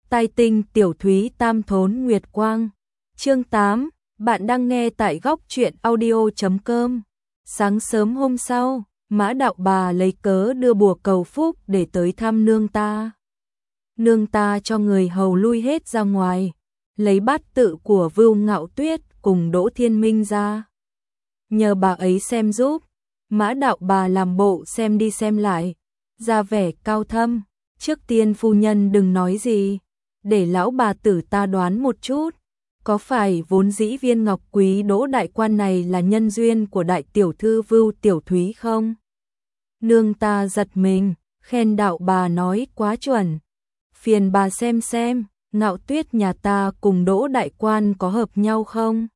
Tai tinh tiểu thúy tam thốn nguyệt quang. Chương 8, bạn đang nghe tại góc truyện audio.com. Sáng sớm hôm sau, Mã Đạo Bà lấy cớ đưa bùa cầu phúc để tới thăm nương ta. Nương ta cho người hầu lui hết ra ngoài, lấy bát tự của Vưu Ngạo Tuyết cùng Đỗ Thiên Minh ra. Nhờ bà ấy xem giúp, Mã Đạo Bà làm bộ xem đi xem lại, ra vẻ cao thâm. Trước tiên phu nhân đừng nói gì, để lão bà tử ta đoán một chút, có phải vốn dĩ viên ngọc quý Đỗ đại quan này là nhân duyên của đại tiểu thư Vưu Tiểu Thúy không? Nương ta giật mình, khen Đạo Bà nói quá chuẩn. Phiền bà xem, Ngạo Tuyết nhà ta cùng Đỗ đại quan có hợp nhau không?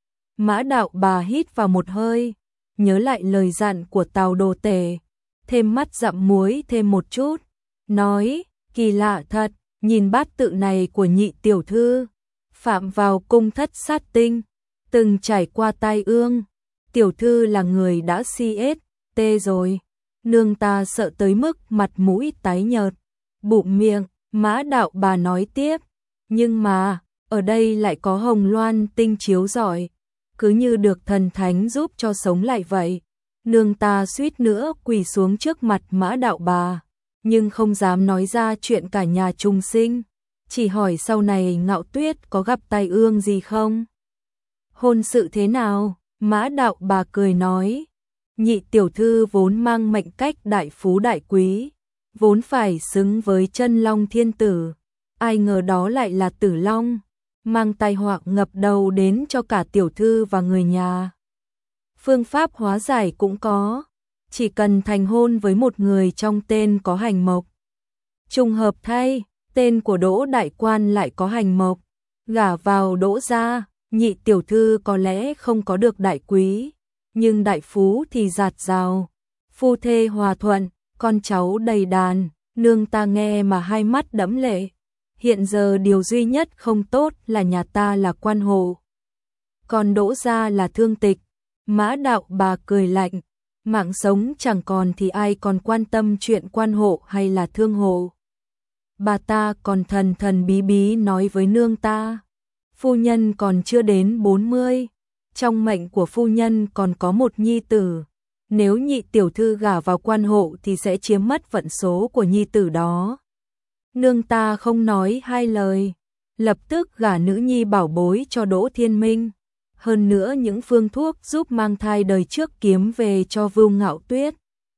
Mã Đạo Bà hít vào một hơi, nhớ lại lời dặn của Tào Đồ Tể, thêm mắt dặm muối thêm một chút, nói, kỳ lạ thật, nhìn bát tự này của nhị tiểu thư, phạm vào cung thất sát tinh, từng trải qua tai ương, tiểu thư là người đã CST rồi. Nương ta sợ tới mức mặt mũi tái nhợt, bụm miệng. Mã Đạo Bà nói tiếp, nhưng mà, ở đây lại có hồng loan tinh chiếu rọi, cứ như được thần thánh giúp cho sống lại vậy. Nương ta suýt nữa quỳ xuống trước mặt Mã Đạo Bà, nhưng không dám nói ra chuyện cả nhà trùng sinh, chỉ hỏi sau này Ngạo Tuyết có gặp tai ương gì không? Hôn sự thế nào? Mã Đạo Bà cười nói, nhị tiểu thư vốn mang mệnh cách đại phú đại quý, vốn phải xứng với chân long thiên tử, ai ngờ đó lại là tử long, mang tai họa ngập đầu đến cho cả tiểu thư và người nhà. Phương pháp hóa giải cũng có, chỉ cần thành hôn với một người trong tên có hành mộc. Trùng hợp thay, tên của Đỗ đại quan lại có hành mộc, gả vào Đỗ gia, nhị tiểu thư có lẽ không có được đại quý, nhưng đại phú thì dạt dào, phu thê hòa thuận, con cháu đầy đàn. Nương ta nghe mà hai mắt đẫm lệ. Hiện giờ điều duy nhất không tốt là nhà ta là quan hộ, còn Đỗ gia là thương tịch. Mã Đạo Bà cười lạnh, mạng sống chẳng còn thì ai còn quan tâm chuyện quan hộ hay là thương hộ. Bà ta còn thần thần bí bí nói với nương ta, phu nhân còn chưa đến 40, trong mệnh của phu nhân còn có một nhi tử, nếu nhị tiểu thư gả vào quan hộ thì sẽ chiếm mất vận số của nhi tử đó. Nương ta không nói hai lời, lập tức gả nữ nhi bảo bối cho Đỗ Thiên Minh. Hơn nữa những phương thuốc giúp mang thai đời trước kiếm về cho Vưu Ngạo Tuyết,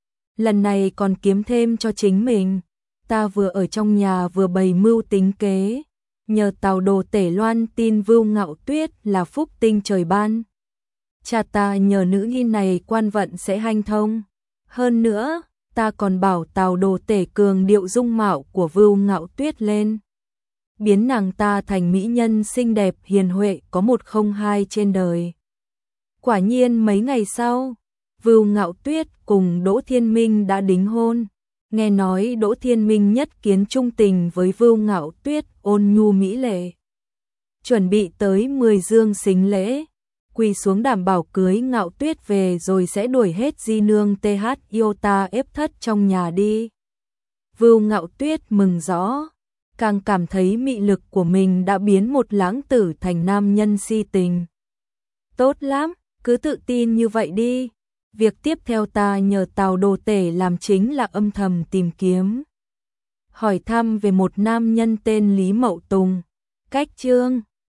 lần này còn kiếm thêm cho chính mình. Ta vừa ở trong nhà vừa bày mưu tính kế, nhờ Tào Đồ Tể loan tin Vưu Ngạo Tuyết là phúc tinh trời ban. Cha ta nhờ nữ nhi này quan vận sẽ hanh thông. Hơn nữa, ta còn bảo Tào Đồ Tể cường điệu dung mạo của Vưu Ngạo Tuyết lên, biến nàng ta thành mỹ nhân xinh đẹp hiền huệ có một không hai trên đời. Quả nhiên mấy ngày sau, Vưu Ngạo Tuyết cùng Đỗ Thiên Minh đã đính hôn. Nghe nói Đỗ Thiên Minh nhất kiến trung tình với Vưu Ngạo Tuyết ôn nhu mỹ lệ, chuẩn bị tới 10 dương xính lễ, quỳ xuống đảm bảo cưới Ngạo Tuyết về rồi sẽ đuổi hết di nương TH Iota ép thất trong nhà đi. Vưu Ngạo Tuyết mừng rõ, càng cảm thấy mị lực của mình đã biến một lãng tử thành nam nhân si tình. Tốt lắm, cứ tự tin như vậy đi. Việc tiếp theo ta nhờ Tào Đồ Tể làm chính là âm thầm tìm kiếm, hỏi thăm về một nam nhân tên Lý Mậu Tùng. Cách chương